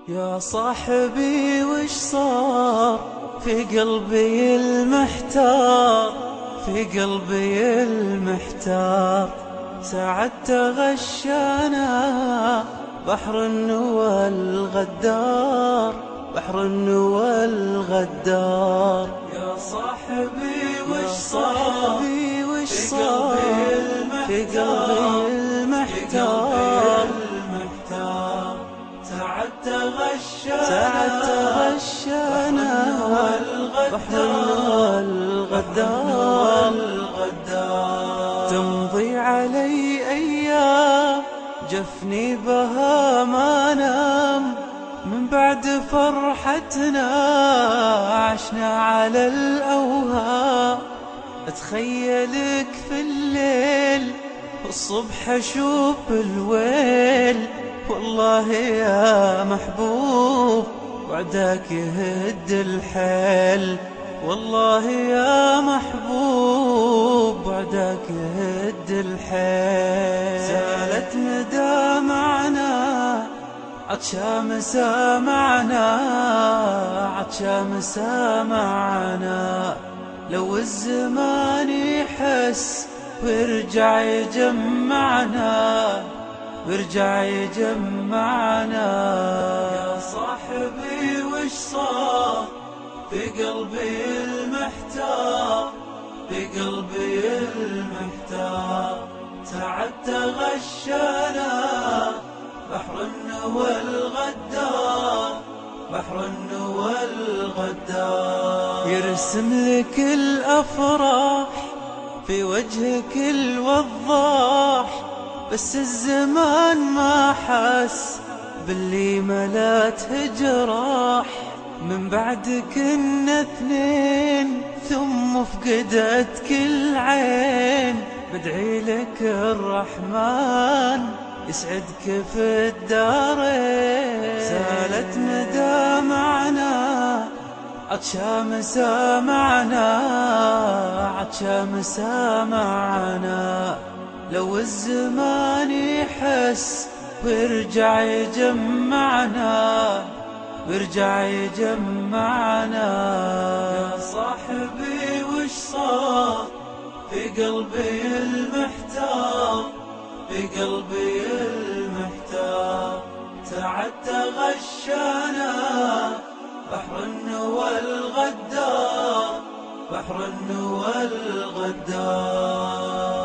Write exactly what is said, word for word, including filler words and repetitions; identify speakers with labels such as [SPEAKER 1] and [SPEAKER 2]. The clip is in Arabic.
[SPEAKER 1] يا صاحبي وش صار في قلبي المحتار، في قلبي المحتار ساعة تغشانا بحر النوى الغدار، بحر النوى الغدار. يا صاحبي وش صار في قلبي المحتار، ساعة تغشانا بحر النوى الغدار. تمضي علي أيام جفني بها ما نام، من بعد فرحتنا عشنا على الأوهام. أتخيلك في الليل والصبح أشوف الويل، والله يا محبوب وعداك يهد الحيل، والله يا محبوب وعداك يهد الحيل. زالت مدامعنا عطشا سامعنا، عطشا سامعنا. لو الزمان يحس ويرجع يجمعنا، ويرجع يجمعنا. يا صاحبي وش صار في قلبي المحتار، في قلبي المحتار ساعة تغشانا بحر النوى الغدار، بحر النوى الغدار. يرسم لك الأفراح في وجهك الوضاح، بس الزمان ما حس باللي ملاته جراح. من بعد كنا اثنين ثم فقدتك العين، بدعي لك الرحمن يسعدك في الدارين. زالت مدامعنا عطشا مسامعنا، عطشا مسامعنا. لو الزمان يحس ويرجع يجمعنا، ويرجع يجمعنا. يا صاحبي وش صار في قلبي المحتار، في قلبي المحتار ساعة تغشانا بحر النوى الغدار، بحر النوى الغدار.